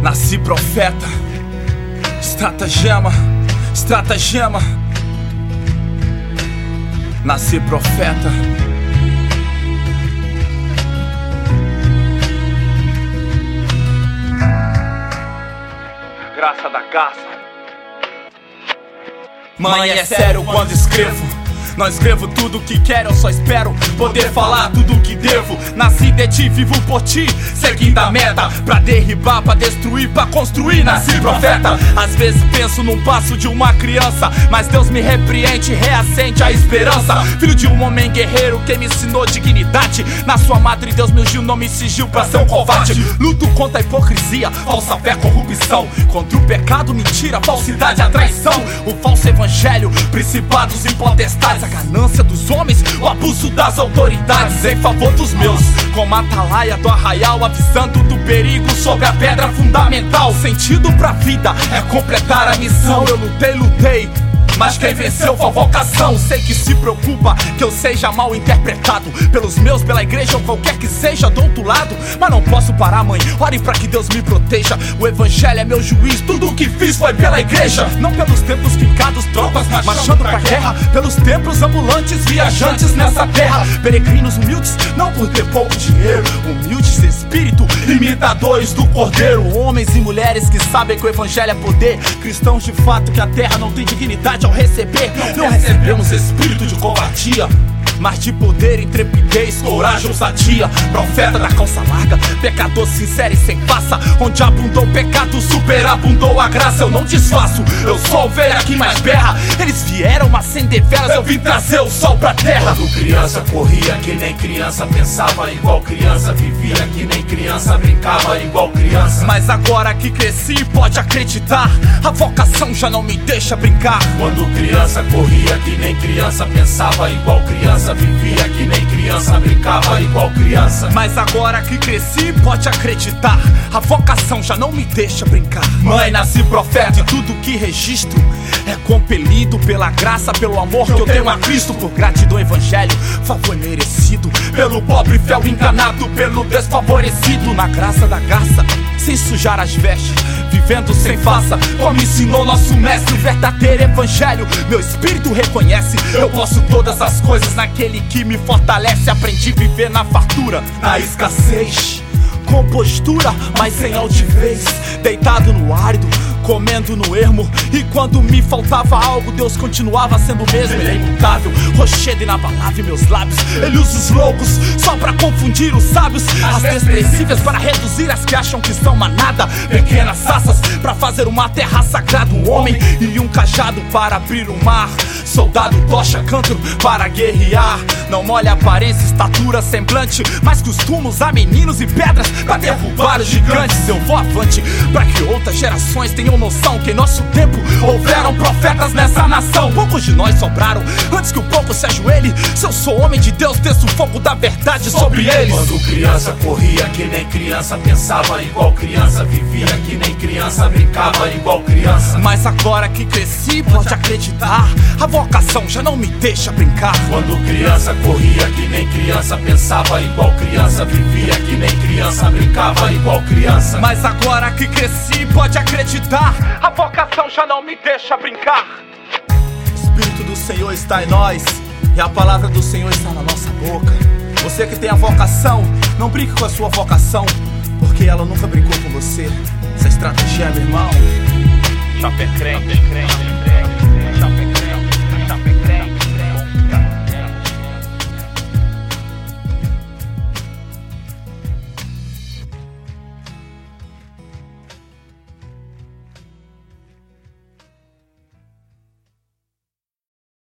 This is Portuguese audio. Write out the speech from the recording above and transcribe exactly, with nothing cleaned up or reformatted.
Nasci profeta, estratagema, estratagema. Nasci profeta. Graça da garça. Mãe, é sério quando escrevo. Não escrevo tudo o que quero, eu só espero poder falar tudo o que devo. Nasci de ti, vivo por ti, seguindo a meta, pra derribar, pra destruir, pra construir. Nasci profeta. Às vezes penso num passo de uma criança, mas Deus me repreende e reacende a esperança. Filho de um homem guerreiro que me ensinou dignidade. Na sua madre Deus me ungiu, não me exigiu pra ser um covarde. Luto contra a hipocrisia, falsa fé, corrupção, contra o pecado, mentira, falsidade, a traição, o falso evangelho, principados e potestades, a ganância dos homens, o abuso das autoridades em favor dos meus. Como a atalaia do arraial, avisando do perigo sobre a pedra fundamental. Sentido pra vida é completar a missão. Eu lutei, lutei, mas quem venceu foi a vocação. Sei que se preocupa que eu seja mal interpretado pelos meus, pela igreja ou qualquer que seja do outro lado. Mas não posso parar, mãe, ore pra que Deus me proteja. O evangelho é meu juiz, tudo o que fiz foi pela igreja. Não pelos templos fincados, tropas marchando pra guerra, pelos templos ambulantes, viajantes nessa terra. Peregrinos humildes, não por ter pouco dinheiro, humildes de espírito, imitadores do cordeiro. Homens e mulheres que sabem que o evangelho é poder, cristãos de fato que a terra não tem dignidade ao receber. Não recebemos espírito de covardia, mas de poder, intrepidez, coragem, ousadia. Profeta da calça larga, pecador sincero e sem faça. Onde abundou o pecado, superabundou a graça. Eu não desfaço, eu sou a ovelha que mais berra. Eles vieram acender velas, eu vim trazer o sol pra terra. Quando criança corria que nem criança, pensava igual criança, vivia que nem criança, brincava igual criança. Mas agora que cresci, pode acreditar, a vocação já não me deixa brincar. Quando criança corria que nem criança, pensava igual criança, vivia que nem criança, brincava igual criança. Mas agora que cresci, pode acreditar, a vocação já não me deixa brincar. Mãe, nasci profeta e tudo que registro é compelido pela graça, pelo amor que eu tenho a Cristo. Por gratidão, evangelho, favor merecido, pelo pobre fiel enganado, pelo desfavorecido. Na graça da garça, sem sujar as vestes, vivendo sem faça, como ensinou nosso mestre. O verdadeiro evangelho, meu espírito reconhece. Eu posso todas as coisas naquele que me fortalece. Aprendi a viver na fartura, na escassez, com postura, mas sem altivez. Deitado no árido, comendo no ermo, e quando me faltava algo, Deus continuava sendo o mesmo. Ele é imutável, rochedo inabalável em meus lábios. Ele usa os loucos só pra confundir os sábios, as desprezíveis para reduzir as que acham que são manada. Pequenas saças pra fazer uma terra sagrada. Um homem e um cajado para abrir o mar. Soldado, tocha, cântaro para guerrear. Não molha aparência, estatura, semblante, mas costumo usar meninos e pedras pra derrubar os gigantes. Eu vou avante pra que outras gerações tenham noção que em nosso tempo houveram profetas nessa nação. Poucos de nós sobraram antes que o povo se ajoelhe. Se eu sou homem de Deus, desço o fogo da verdade sobre eles. Quando criança corria que nem criança, pensava igual criança, vivia que nem criança, brincava igual criança. Mas agora que cresci, pode acreditar, a vocação já não me deixa brincar. Quando criança corria que nem criança, pensava igual criança, vivia que nem criança, brincava igual criança. Mas agora que cresci, pode acreditar, a vocação já não me deixa brincar. O Espírito do Senhor está em nós e a palavra do Senhor está na nossa boca. Você que tem a vocação, não brinque com a sua vocação, porque ela nunca brincou com você. Essa estratégia, meu irmão. Chapé crente, crente, crente.